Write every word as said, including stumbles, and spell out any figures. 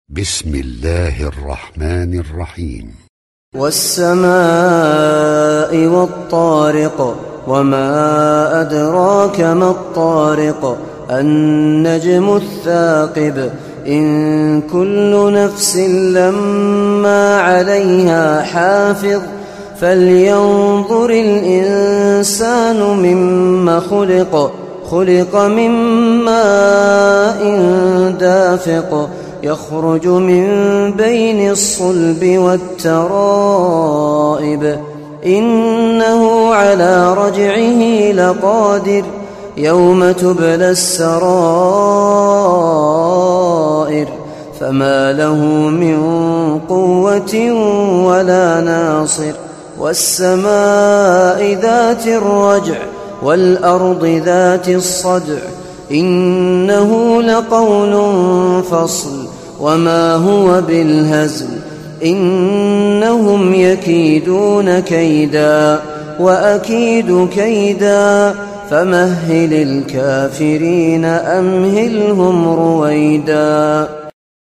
بسم الله الرحمن الرحيم. والسماء والطارق وما أدراك ما الطارق النجم الثاقب إن كل نفس لما عليها حافظ فلينظر الإنسان مما خلق خلق من ماء دافق يخرج من بين الصلب والترائب إنه على رجعه لقادر يوم تبلى السرائر فما له من قوة ولا ناصر والسماء ذات الرجع والأرض ذات الصدع إنه لقول فصل وما هو بالهزل إنهم يكيدون كيدا وأكيد كيدا فمهل الكافرين أمهلهم رويدا.